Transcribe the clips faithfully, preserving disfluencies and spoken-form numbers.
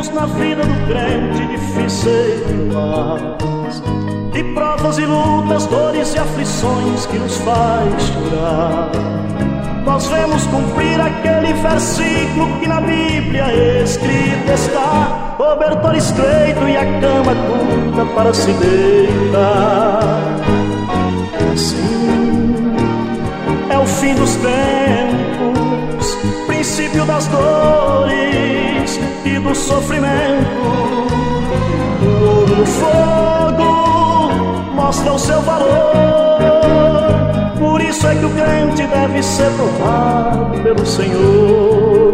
tempos na vida do crente difíceis demais, de provas e lutas, dores e aflições que nos faz chorar. Nós vemos cumprir aquele versículo que na Bíblia escrito está: cobertor estreito e a cama curta para se deitar. Assim é o fim dos tempos, princípio das dores e do sofrimento. O ouro no fogo mostra o seu valor, por isso é que o crente deve ser provado pelo Senhor.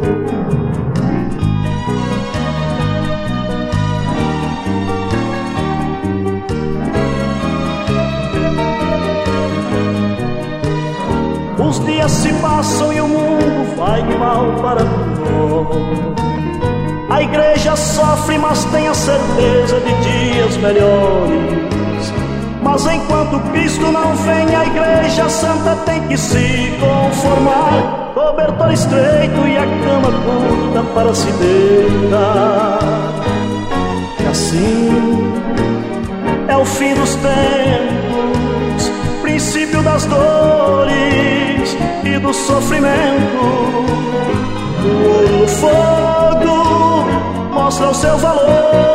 Os dias se passam e o mundo vai de mal para pior. A igreja sofre, mas tem a certeza de dias melhores. Mas enquanto Cristo não vem, a igreja santa tem que se conformar. Cobertor estreito e a cama curta para se deitar. E assim é o fim dos tempos, princípio das dores e do sofrimento. O ouro no fogo mostra o seu valor,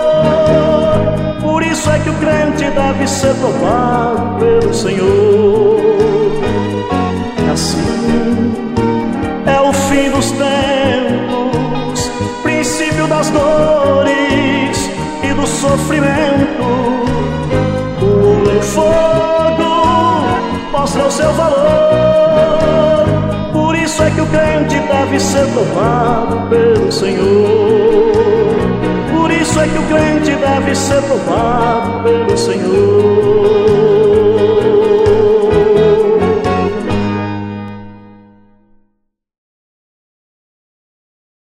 por isso é que o crente deve ser provado pelo Senhor. E assim é o fim dos tempos, princípio das dores e do sofrimento. O ouro no fogo mostra o seu valor, por isso é que o crente deve ser provado pelo Senhor. Por isso é que o crente deve ser provado pelo Senhor.